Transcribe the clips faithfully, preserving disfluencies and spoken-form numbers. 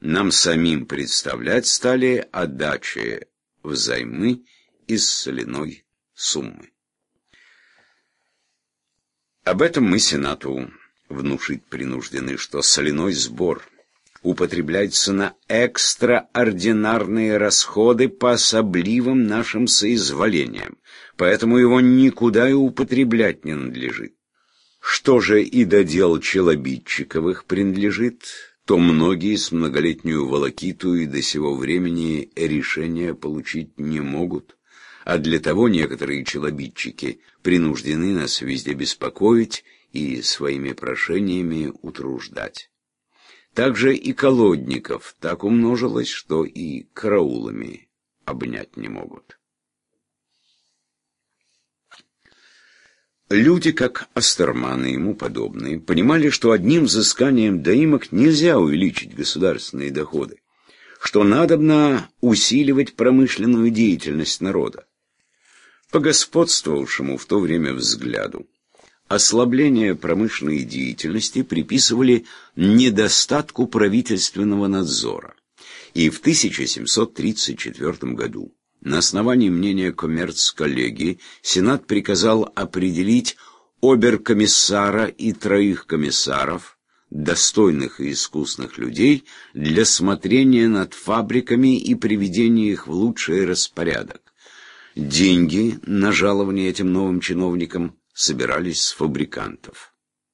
нам самим представлять стали отдачи взаймы из соляной суммы. Об этом мы Сенату внушить принуждены, что соляной сбор употребляется на экстраординарные расходы по особливым нашим соизволениям, поэтому его никуда и употреблять не надлежит. Что же и до дел челобитчиковых принадлежит, то многие с многолетнюю волокиту и до сего времени решения получить не могут, а для того некоторые челобитчики принуждены нас везде беспокоить и своими прошениями утруждать. Также и колодников так умножилось, что и караулами обнять не могут. Люди, как Остерман и ему подобные, понимали, что одним взысканием доимок нельзя увеличить государственные доходы, что надобно усиливать промышленную деятельность народа. По господствовавшему в то время взгляду, ослабление промышленной деятельности приписывали недостатку правительственного надзора. И в тысяча семьсот тридцать четвёртом году на основании мнения коммерц-коллегии Сенат приказал определить оберкомиссара и троих комиссаров, достойных и искусных людей, для смотрения над фабриками и приведения их в лучший распорядок. Деньги на жалование этим новым чиновникам собирались с фабрикантов.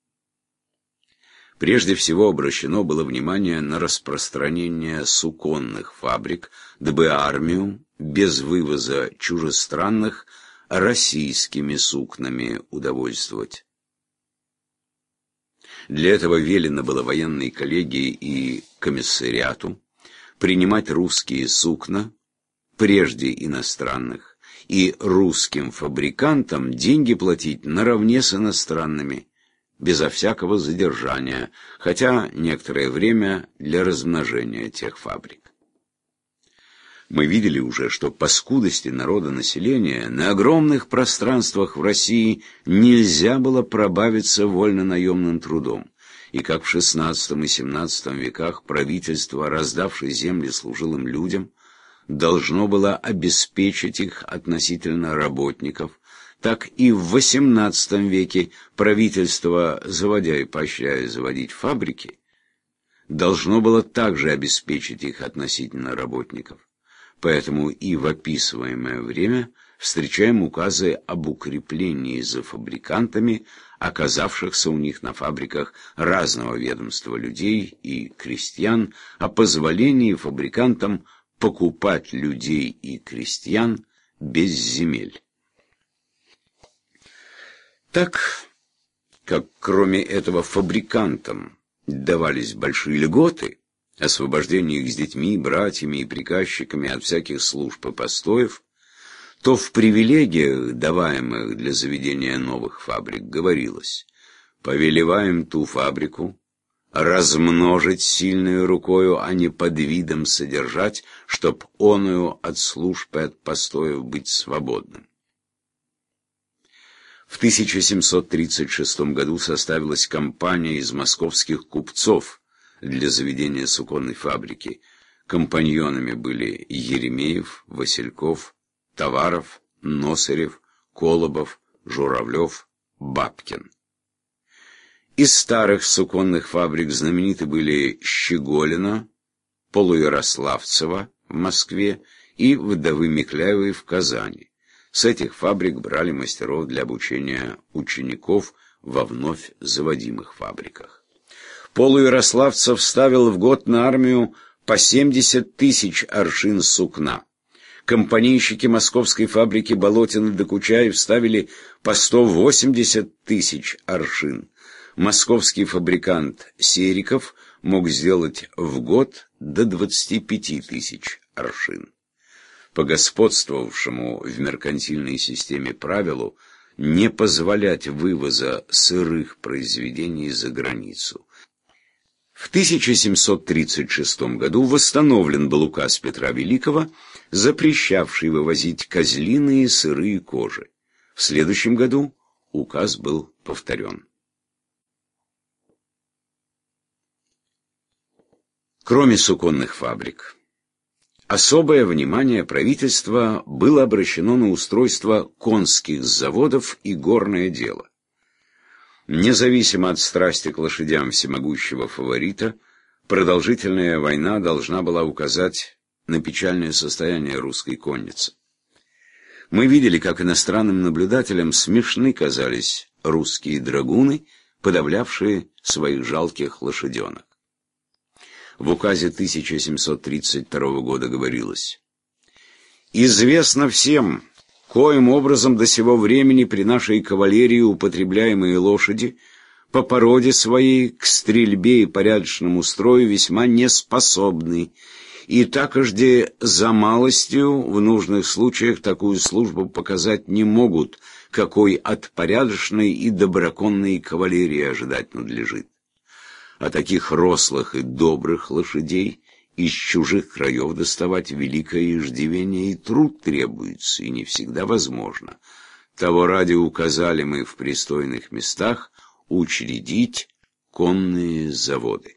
Прежде всего обращено было внимание на распространение суконных фабрик, дабы армию без вывоза чужестранных российскими сукнами удовольствовать. Для этого велено было военной коллегии и комиссариату принимать русские сукна прежде иностранных, и русским фабрикантам деньги платить наравне с иностранными, безо всякого задержания, хотя некоторое время для размножения тех фабрик. Мы видели уже, что по скудости народонаселения на огромных пространствах в России нельзя было пробавиться вольнонаемным трудом, и как в шестнадцатом и семнадцатом веках правительство, раздавшее земли служилым людям, должно было обеспечить их относительно работников, так и в восемнадцатом веке правительство, заводя и поощряя заводить фабрики, должно было также обеспечить их относительно работников. Поэтому и в описываемое время встречаем указы об укреплении за фабрикантами, оказавшихся у них на фабриках разного ведомства людей и крестьян, о позволении фабрикантам покупать людей и крестьян без земель. Так как кроме этого фабрикантам давались большие льготы, освобождение их с детьми, братьями и приказчиками от всяких служб и постоев, то в привилегиях, даваемых для заведения новых фабрик, говорилось: повелеваем ту фабрику размножить сильную рукою, а не под видом содержать, чтоб оную от служб и от постоев быть свободным. В тысяча семьсот тридцать шестом году составилась компания из московских купцов для заведения суконной фабрики. Компаньонами были Еремеев, Васильков, Товаров, Носарев, Колобов, Журавлев, Бабкин. Из старых суконных фабрик знамениты были Щеголина, Полуярославцева в Москве и Вдовы Микляевой в Казани. С этих фабрик брали мастеров для обучения учеников во вновь заводимых фабриках. Полуярославцев ставил в год на армию по семьдесят тысяч аршин сукна. Компанейщики московской фабрики Болотин и Докучаев ставили по сто восемьдесят тысяч аршин. Московский фабрикант Сериков мог сделать в год до двадцати пяти тысяч аршин. По господствовавшему в меркантильной системе правилу не позволять вывоза сырых произведений за границу. В тысяча семьсот тридцать шестом году восстановлен был указ Петра Великого, запрещавший вывозить козлиные сырые кожи. В следующем году указ был повторен. Кроме суконных фабрик, особое внимание правительства было обращено на устройство конских заводов и горное дело. Независимо от страсти к лошадям всемогущего фаворита, продолжительная война должна была указать на печальное состояние русской конницы. Мы видели, как иностранным наблюдателям смешны казались русские драгуны, подавлявшие своих жалких лошаденок. В указе тысяча семьсот тридцать второго года говорилось: «Известно всем, коим образом до сего времени при нашей кавалерии употребляемые лошади по породе своей к стрельбе и порядочному строю весьма неспособны, и такожде за малостью в нужных случаях такую службу показать не могут, какой от порядочной и доброконной кавалерии ожидать надлежит. А таких рослых и добрых лошадей из чужих краев доставать великое иждивение и труд требуется, и не всегда возможно. Того ради указали мы в пристойных местах учредить конные заводы».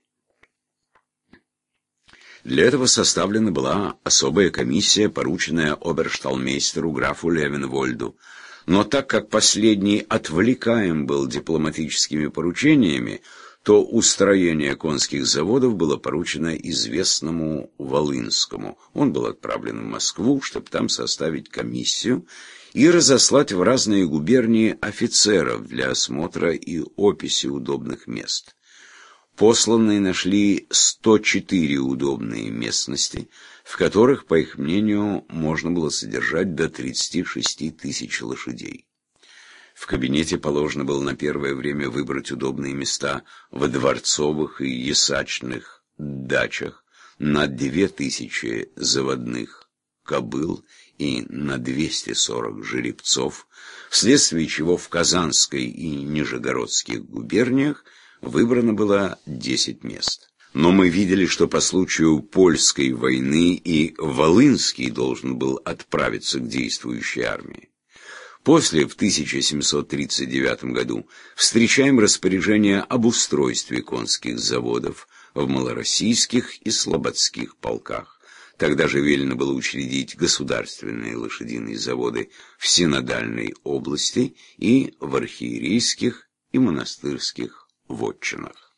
Для этого составлена была особая комиссия, порученная обершталмейстеру графу Левенвольду. Но так как последний отвлекаем был дипломатическими поручениями, то устроение конских заводов было поручено известному Волынскому. Он был отправлен в Москву, чтобы там составить комиссию и разослать в разные губернии офицеров для осмотра и описи удобных мест. Посланные нашли сто четыре удобные местности, в которых, по их мнению, можно было содержать до тридцати шести тысяч лошадей. В кабинете положено было на первое время выбрать удобные места во дворцовых и ясачных дачах, на две тысячи заводных кобыл и на двести сорок жеребцов, вследствие чего в Казанской и Нижегородских губерниях выбрано было десять мест. Но мы видели, что по случаю Польской войны и Волынский должен был отправиться к действующей армии. После, в тысяча семьсот тридцать девятом году, встречаем распоряжение об устройстве конских заводов в малороссийских и слободских полках. Тогда же велено было учредить государственные лошадиные заводы в синодальной области и в архиерейских и монастырских вотчинах.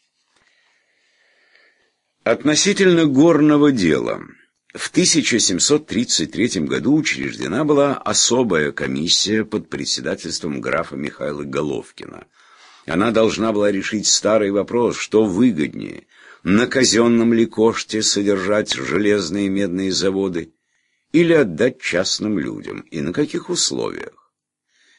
Относительно горного дела, в тысяча семьсот тридцать третьем году учреждена была особая комиссия под председательством графа Михаила Головкина. Она должна была решить старый вопрос, что выгоднее: на казенном ли коште содержать железные и медные заводы или отдать частным людям, и на каких условиях.